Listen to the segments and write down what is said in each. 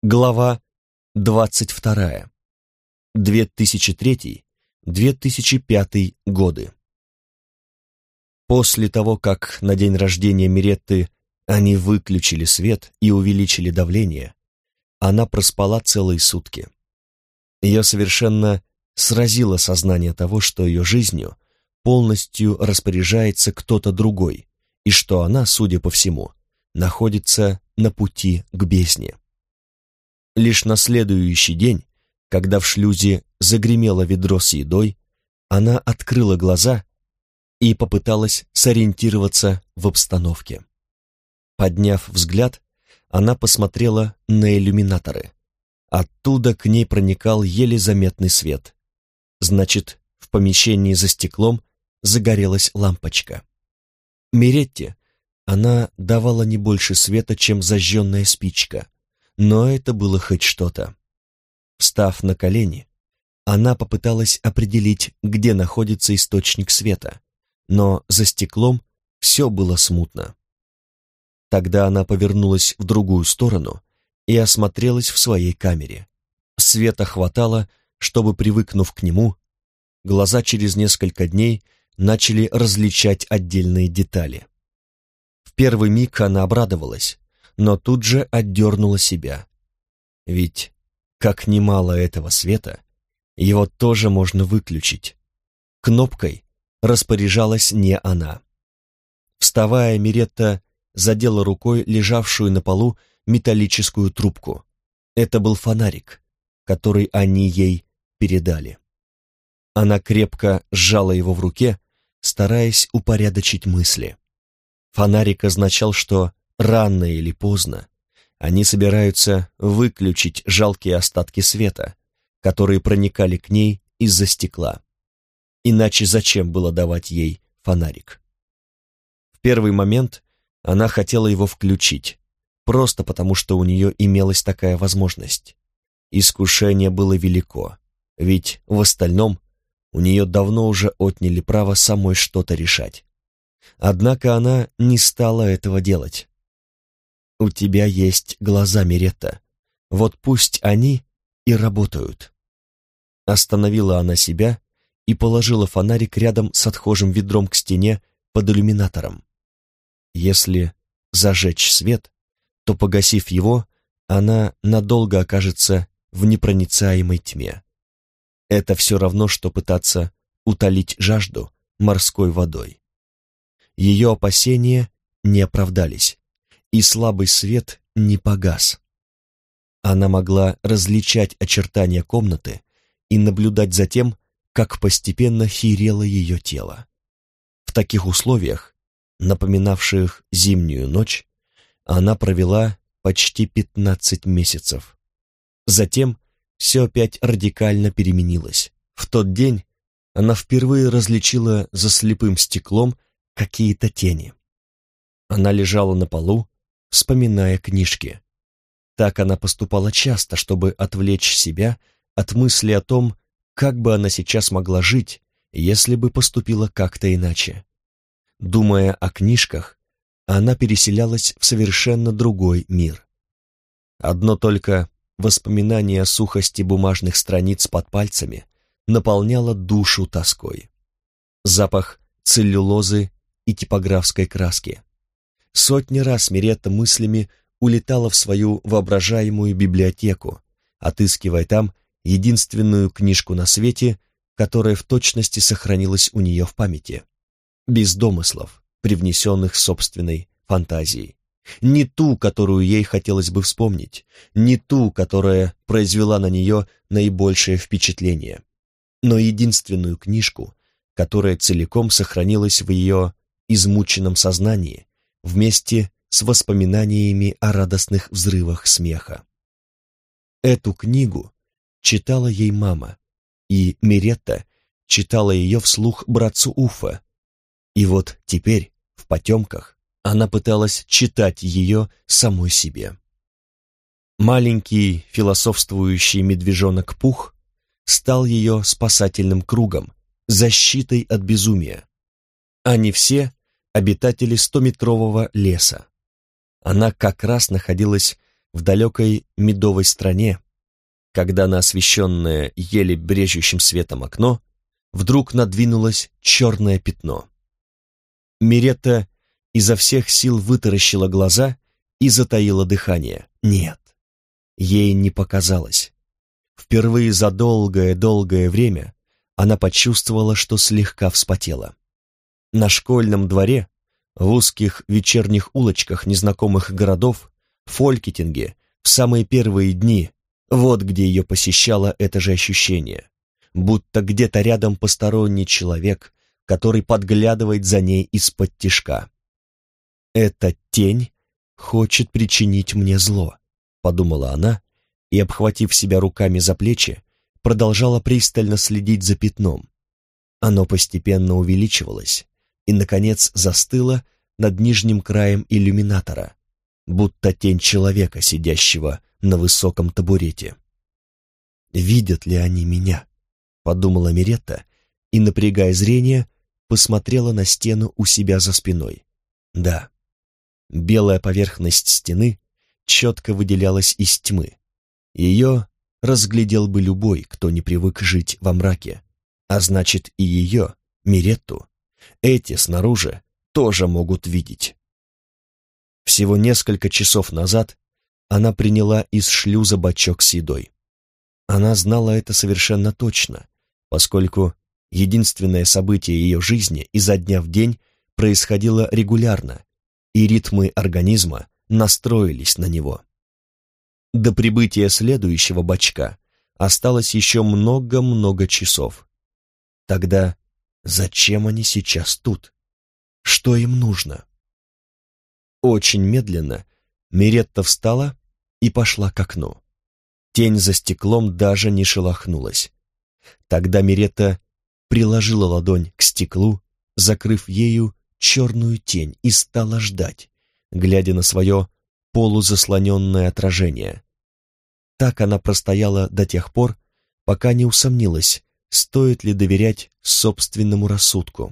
Глава 22. 2003-2005 годы. После того, как на день рождения Миретты они выключили свет и увеличили давление, она проспала целые сутки. Ее совершенно сразило сознание того, что ее жизнью полностью распоряжается кто-то другой, и что она, судя по всему, находится на пути к бездне. Лишь на следующий день, когда в шлюзе загремело ведро с едой, она открыла глаза и попыталась сориентироваться в обстановке. Подняв взгляд, она посмотрела на иллюминаторы. Оттуда к ней проникал еле заметный свет. Значит, в помещении за стеклом загорелась лампочка. Миретте она давала не больше света, чем зажженная спичка, но это было хоть что-то. Встав на колени, она попыталась определить, где находится источник света, но за стеклом все было смутно. Тогда она повернулась в другую сторону и осмотрелась в своей камере. Света хватало, чтобы, привыкнув к нему, глаза через несколько дней начали различать отдельные детали. В первый миг она обрадовалась, но тут же отдернула себя. Ведь, как немало этого света, его тоже можно выключить. Кнопкой распоряжалась не она. Вставая, Миретта задела рукой лежавшую на полу металлическую трубку. Это был фонарик, который они ей передали. Она крепко сжала его в руке, стараясь упорядочить мысли. Фонарик означал, что рано или поздно они собираются выключить жалкие остатки света, которые проникали к ней из-за стекла. Иначе зачем было давать ей фонарик? В первый момент она хотела его включить, просто потому что у нее имелась такая возможность. Искушение было велико, ведь в остальном у нее давно уже отняли право самой что-то решать. Однако она не стала этого делать. «У тебя есть глаза, Миретта. Вот пусть они и работают». Остановила она себя и положила фонарик рядом с отхожим ведром к стене под иллюминатором. Если зажечь свет, то, погасив его, она надолго окажется в непроницаемой тьме. Это все равно, что пытаться утолить жажду морской водой. Ее опасения не оправдались, и слабый свет не погас. Она могла различать очертания комнаты и наблюдать за тем, как постепенно херело ее тело. В таких условиях, напоминавших зимнюю ночь, она провела почти 15 месяцев. Затем все опять радикально переменилось. В тот день она впервые различила за слепым стеклом какие-то тени. Она лежала на полу, вспоминая книжки. Так она поступала часто, чтобы отвлечь себя от мысли о том, как бы она сейчас могла жить, если бы поступила как-то иначе. Думая о книжках, она переселялась в совершенно другой мир. Одно только воспоминание о сухости бумажных страниц под пальцами наполняло душу тоской. Запах целлюлозы и типографской краски. Сотни раз Миретта мыслями улетала в свою воображаемую библиотеку, отыскивая там единственную книжку на свете, которая в точности сохранилась у нее в памяти, без домыслов, привнесенных собственной фантазией. Не ту, которую ей хотелось бы вспомнить, не ту, которая произвела на нее наибольшее впечатление, но единственную книжку, которая целиком сохранилась в ее измученном сознании вместе с воспоминаниями о радостных взрывах смеха. Эту книгу читала ей мама, и Миретта читала ее вслух братцу Уффе. И вот теперь, в потемках, она пыталась читать ее самой себе. Маленький философствующий медвежонок Пух стал ее спасательным кругом, защитой от безумия. Они все обитатели 100-метрового леса. Она как раз находилась в далекой медовой стране, когда на освещенное еле брежущим светом окно вдруг надвинулось черное пятно. Миретта изо всех сил вытаращила глаза и затаила дыхание. Нет, ей не показалось. Впервые за долгое-долгое время она почувствовала, что слегка вспотела. На школьном дворе, в узких вечерних улочках незнакомых городов, в Фолькетинге, в самые первые дни, вот где ее посещало это же ощущение, будто где-то рядом посторонний человек, который подглядывает за ней из-под тишка. «Эта тень хочет причинить мне зло», — подумала она, и, обхватив себя руками за плечи, продолжала пристально следить за пятном. Оно постепенно увеличивалось и, наконец, застыло над нижним краем иллюминатора, будто тень человека, сидящего на высоком табурете. «Видят ли они меня?» — подумала Миретта и, напрягая зрение, посмотрела на стену у себя за спиной. Да, белая поверхность стены четко выделялась из тьмы. Ее разглядел бы любой, кто не привык жить во мраке, а значит и ее, Миретту, эти снаружи тоже могут видеть. Всего несколько часов назад она приняла из шлюза бачок с едой. Она знала это совершенно точно, поскольку единственное событие ее жизни изо дня в день происходило регулярно, и ритмы организма настроились на него. До прибытия следующего бачка осталось еще много-много часов. Тогда зачем они сейчас тут? Что им нужно? Очень медленно Миретта встала и пошла к окну. Тень за стеклом даже не шелохнулась. Тогда Миретта приложила ладонь к стеклу, закрыв ею черную тень, и стала ждать, глядя на свое полузаслоненное отражение. Так она простояла до тех пор, пока не усомнилась, стоит ли доверять собственному рассудку.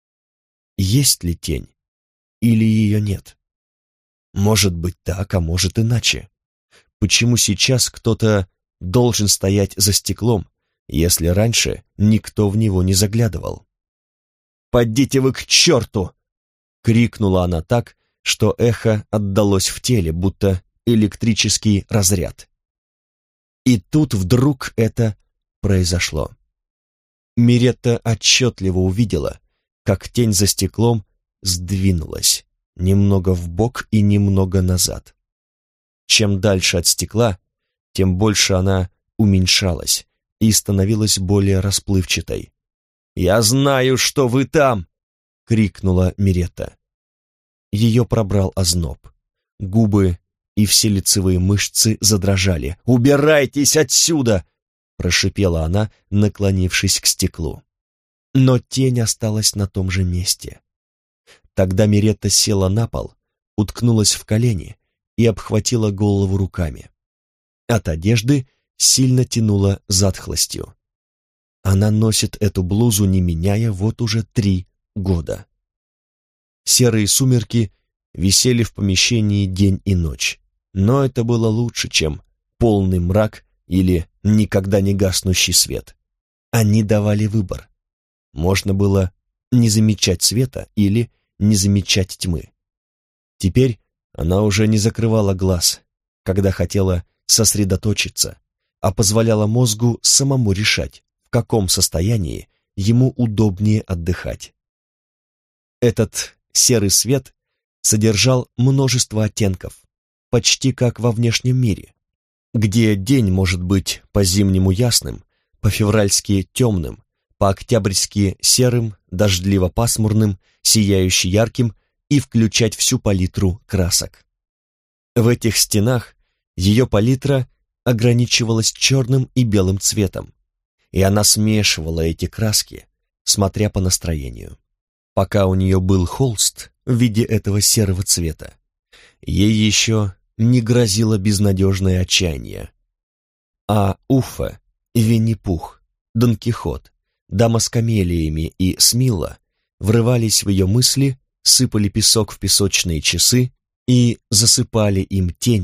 Есть ли тень или ее нет? Может быть так, а может иначе. Почему сейчас кто-то должен стоять за стеклом, если раньше никто в него не заглядывал? «Подите вы к черту!» — крикнула она так, что эхо отдалось в теле, будто электрический разряд. И тут вдруг это произошло. Миретта отчетливо увидела, как тень за стеклом сдвинулась, немного вбок и немного назад. Чем дальше от стекла, тем больше она уменьшалась и становилась более расплывчатой. «Я знаю, что вы там!» — крикнула Миретта. Ее пробрал озноб. Губы и все лицевые мышцы задрожали. «Убирайтесь отсюда!» — прошипела она, наклонившись к стеклу. Но тень осталась на том же месте. Тогда Миретта села на пол, уткнулась в колени и обхватила голову руками. От одежды сильно тянуло затхлостью. Она носит эту блузу, не меняя, вот уже 3 года. Серые сумерки висели в помещении день и ночь, но это было лучше, чем полный мрак или никогда не гаснущий свет. Они давали выбор. Можно было не замечать света или не замечать тьмы. Теперь она уже не закрывала глаз, когда хотела сосредоточиться, а позволяла мозгу самому решать, в каком состоянии ему удобнее отдыхать. Этот серый свет содержал множество оттенков, почти как во внешнем мире, где день может быть по-зимнему ясным, по-февральски темным, по-октябрьски серым, дождливо-пасмурным, сияюще ярким и включать всю палитру красок. В этих стенах ее палитра ограничивалась черным и белым цветом, и она смешивала эти краски, смотря по настроению. Пока у нее был холст в виде этого серого цвета, ей еще не грозило безнадежное отчаяние. А Уффе, Винни-Пух, Дон Кихот, Дама с камелиями и Смилла врывались в ее мысли, сыпали песок в песочные часы и засыпали им тени,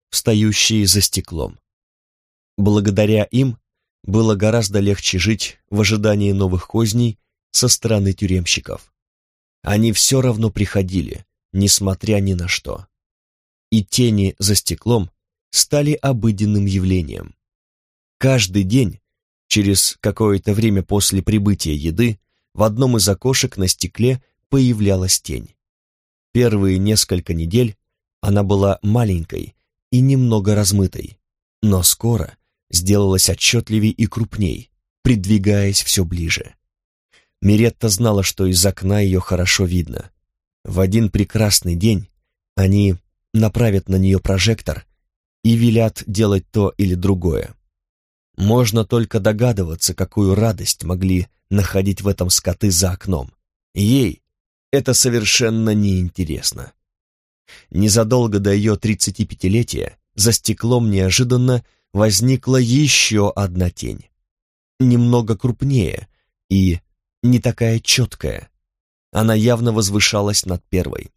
встающие за стеклом. Благодаря им было гораздо легче жить в ожидании новых козней со стороны тюремщиков. Они все равно приходили, несмотря ни на что. И тени за стеклом стали обыденным явлением. Каждый день, через какое-то время после прибытия еды, в одном из окошек на стекле появлялась тень. Первые несколько недель она была маленькой и немного размытой, но скоро сделалась отчетливей и крупней, придвигаясь все ближе. Миретта знала, что из окна ее хорошо видно. В один прекрасный день они направят на нее прожектор и велят делать то или другое. Можно только догадываться, какую радость могли находить в этом скоты за окном. Ей это совершенно неинтересно. Незадолго до ее 35-летия за стеклом неожиданно возникла еще одна тень. Немного крупнее и не такая четкая. Она явно возвышалась над первой.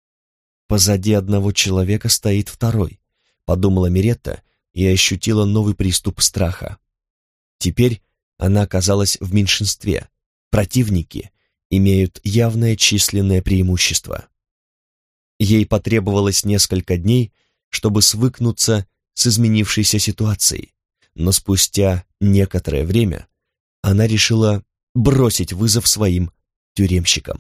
«Позади одного человека стоит второй», — подумала Миретта и ощутила новый приступ страха. Теперь она оказалась в меньшинстве. Противники имеют явное численное преимущество. Ей потребовалось несколько дней, чтобы свыкнуться с изменившейся ситуацией, но спустя некоторое время она решила бросить вызов своим тюремщикам.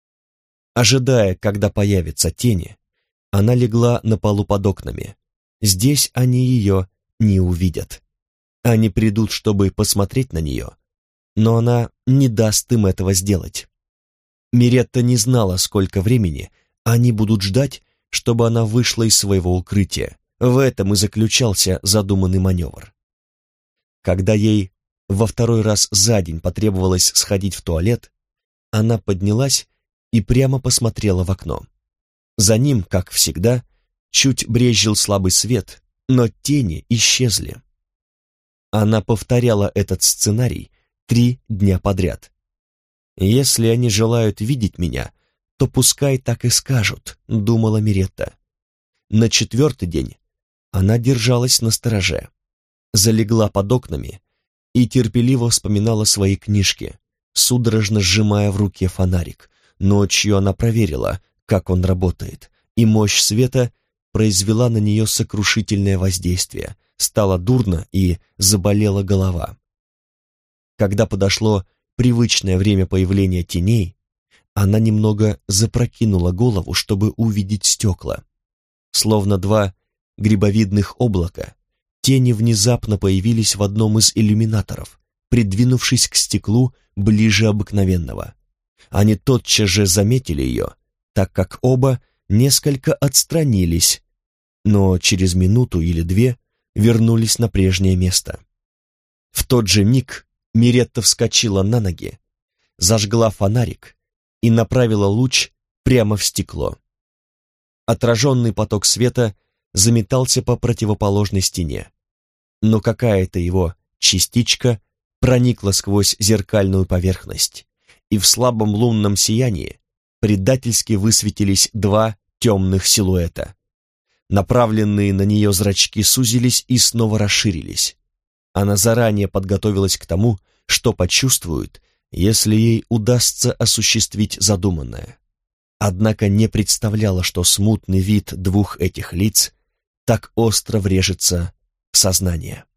Ожидая, когда появятся тени, она легла на полу под окнами. Здесь они ее не увидят. Они придут, чтобы посмотреть на нее, но она не даст им этого сделать. Миретта не знала, сколько времени они будут ждать, чтобы она вышла из своего укрытия. В этом и заключался задуманный маневр. Когда ей во второй раз за день потребовалось сходить в туалет, она поднялась и прямо посмотрела в окно. За ним, как всегда, чуть брезжил слабый свет, но тени исчезли. Она повторяла этот сценарий 3 дня подряд. «Если они желают видеть меня, то пускай так и скажут», — думала Миретта. На 4-й день она держалась настороже, залегла под окнами и терпеливо вспоминала свои книжки, судорожно сжимая в руке фонарик. Ночью она проверила, как он работает, и мощь света произвела на нее сокрушительное воздействие. Стало дурно и заболела голова. Когда подошло привычное время появления теней, она немного запрокинула голову, чтобы увидеть стекла. Словно 2 грибовидных облака, тени внезапно появились в одном из иллюминаторов, придвинувшись к стеклу ближе обыкновенного. Они тотчас же заметили ее, так как оба несколько отстранились, но через минуту или 2 вернулись на прежнее место. В тот же миг Миретта вскочила на ноги, зажгла фонарик и направила луч прямо в стекло. Отраженный поток света заметался по противоположной стене, но какая-то его частичка проникла сквозь зеркальную поверхность, и в слабом лунном сиянии предательски высветились 2 темных силуэта. Направленные на нее зрачки сузились и снова расширились. Она заранее подготовилась к тому, что почувствует, если ей удастся осуществить задуманное. Однако не представляла, что смутный вид 2 этих лиц так остро врежется в сознание.